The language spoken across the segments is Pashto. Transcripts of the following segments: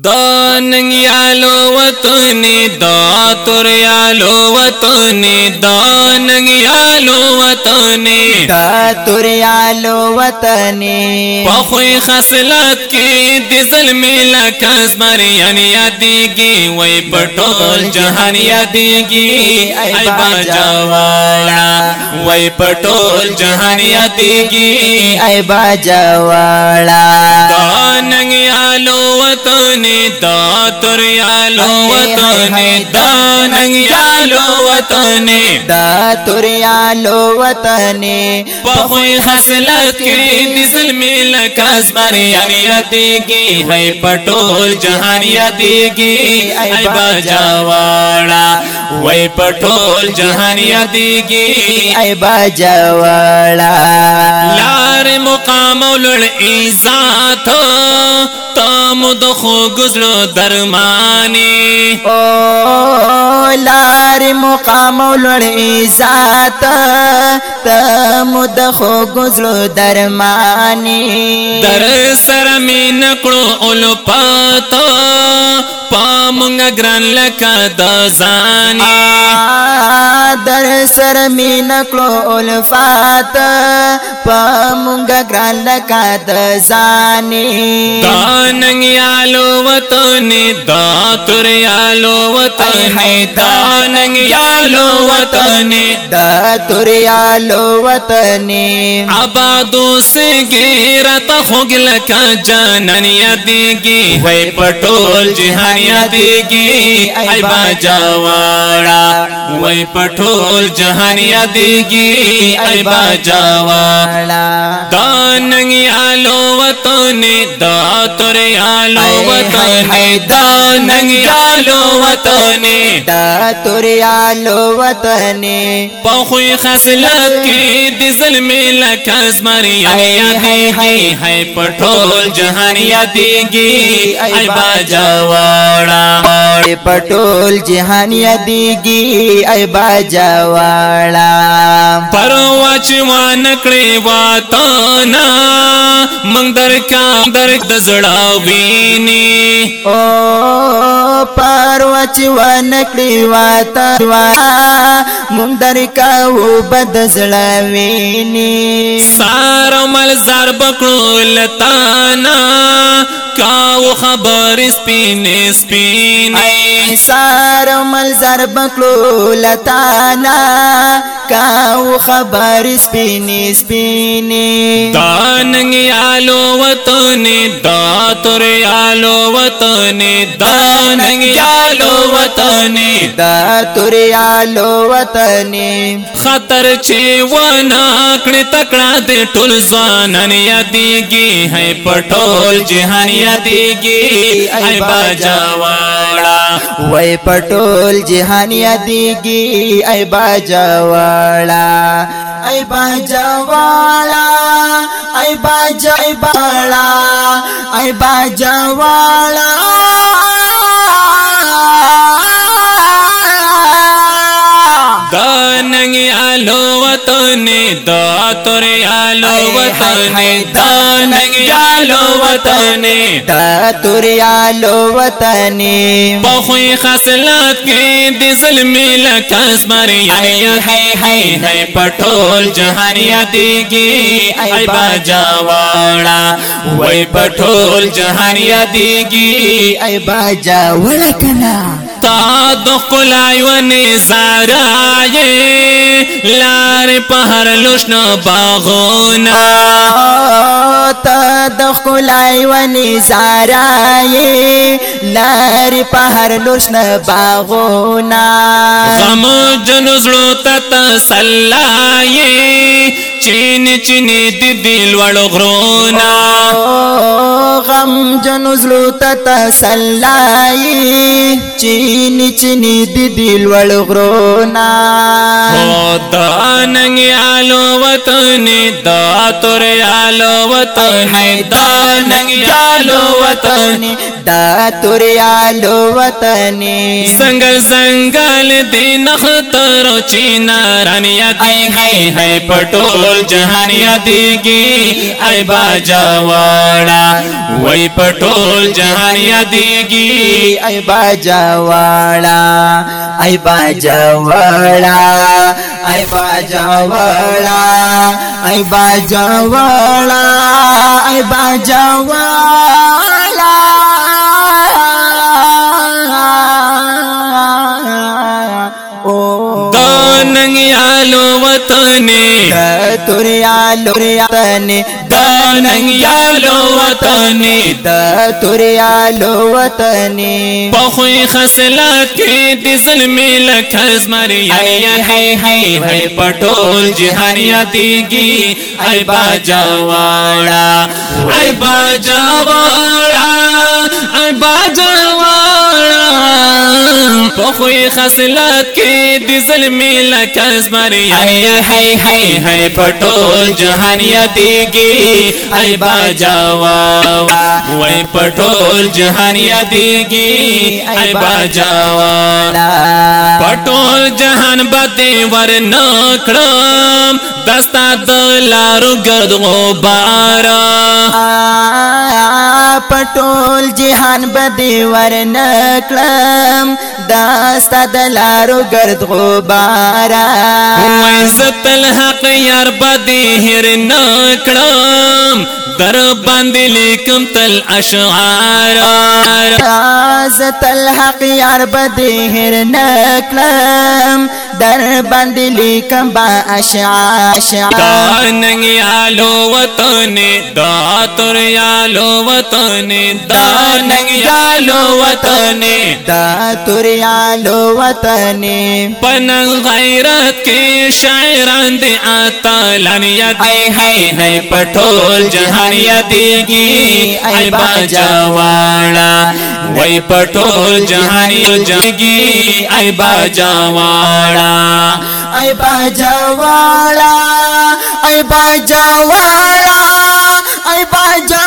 دا ننگیالو وطنی دا توریالو وطنی دا ننگیالو وطنی دا توریالو وطنی پخوی خصلت کی دی ظلمی لکس مریان یادیگی وی پٹول جہان یادیگی ای باجوالا وی پٹول جہان یادیگی ای باجوالا دا ننگیالو وطنی دا توریالو وطنی دا ننگیالو وطنی دا توریالو وطنی پخوی خصلت کی دی ظلمی لکس مریان یادیگی ہے پٹول جہان یادیگی ای باجوالا وی پٹول جہان یادیگی ای باجوالا لار مقام لڑ عزت تامد خو گزلو درمانی او لار مقام لڑی ذات تمد خو گزلو درمانی در سر می نکڑو الپات پامنگا گران لکا دازانی در سر می نکلو الفات پامنگا گران لکا دزانی دا ننگیالو وطنی دا توریالو وطنی دا ننگیالو وطنی دا توریالو وطنی عبادو سے گیرت خوگ لکا جانن یادیگی وی پٹول جہان یادیگی ای باجوالا وی پٹول جہان یادیگی ای باجوالا دا ننگیالو وطنی دا توریالو وطنی دا ننگیالو وطنی دا توریالو وطنی پخوی خصلت کی دی ظلمی لکس مریان یادیگی ہے پٹول جہان یادیگی ای باجوالا پٹول جہان یادیگی ای باجوالا پرواچ وانکڑی واتانا منگ در کا در دزڑا وینی او پروچ ونکڑی واتا مونږ درکا و بدزړوینی سار مل زار بکړو لتانا کاو خبر سپین سپین سار مل زار بکړو لتانا کاو خبر سپین سپین دا ننگیالو وطنی دا توریالو وطنی دا ننگیالو وطنی دا توریالو وطنی خطر چی وناکڑی تکڑا دے ٹول زوانن یادیگی ہے پٹول جہان یادیگی ہے باجوالا وی پٹول جہان یادیگی ای باجوالا ای باجوالا ای باجوالا ای باجوالا دا ننگیالو وطنی دا توریالو وطنی دا ننگیالو وطنی دا توریالو وطنی پخوی خصلت کی دی ظلمی لکس مریان یادیگی ہے پٹول جہان یادیگی ای باجوالا وی پٹول جہان یادیگی ای باجوالا کنا تا دخلائی و نزارائی لار پہر لشن باغونا تا دخلائی و نزارائی لار پہر لشن باغونا غم جنزلو تتسلائی چین چینی دی دل والغرونا غم جنزلو تتسلائی چینی چینی دی دل والغرونا دا ننگیالو وطنی دا توریالو وطنی دا ننگیالو وطنی دا توریالو وطنی زنگل زنگل دی نختر چیناران یادیگی ہے پٹول پټول جهان یادېږي ای باجا واړه وای پټول جهان یادېږي ای باجا واړه ای باجا واړه ای باجا واړه ای باجا واړه ای باجا واړه داننګ یالو وطن توریالو وطن داننګ یالو وطن د توریالو وطن پخوی خصلات کې د ظلم لکز مریان هی هی هی پټول جهان یادېږي ای باجا واړه ای باجا واړه ای باجا واړه پخوی خصلات کې د ظلم لکز مریان هی هی هی پټول جهان یادېږي ای باجا واړه وای پټول جهان یادېږي ای باجا واړه پټول جهان باندې ورنکړم دستا د لارو ګرد غبار پټول جهان بدی ورنکړم داستا د لارو ګرد غبارا عزت الحق یار باندې هر نکړم در باندې لیکم تل اشعار عزت الحق یار بدی هر نکړم در باندې لیکم با اشعار داننګ یالو وطن دا تر یالو وطن داننګ یالو وطن دا توریالو وطن پننګ غیرت کې شاعران دي اتلان یادې هی هی پټول جهان یادېږي ای باجا واړه وای پټول جهان یادېږي ای باجا واړه ای باجا واړه ای باجا واړه ای باجا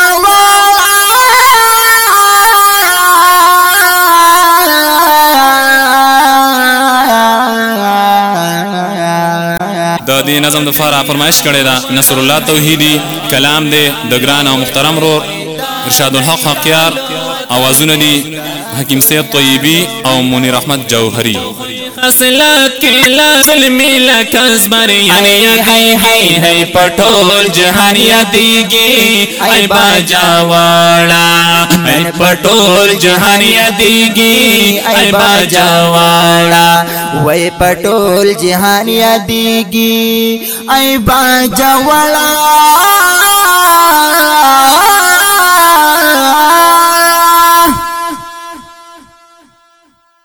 د دې نظم د فارا فرمایش کړی دا نصر الله توحیدی کلام دی د ګران او محترم رو ارشاد الحق حقیار اوازونه دي حکیم سید طیبی او منیر احمد جوهری اصلات کې لازم لکز مریان هی هی هی پټول جهان یادېږي ای باجا واړه ای پټول جهان یادېږي ای باجا واړه وای پټول جهان یادېږي ای باجا واړه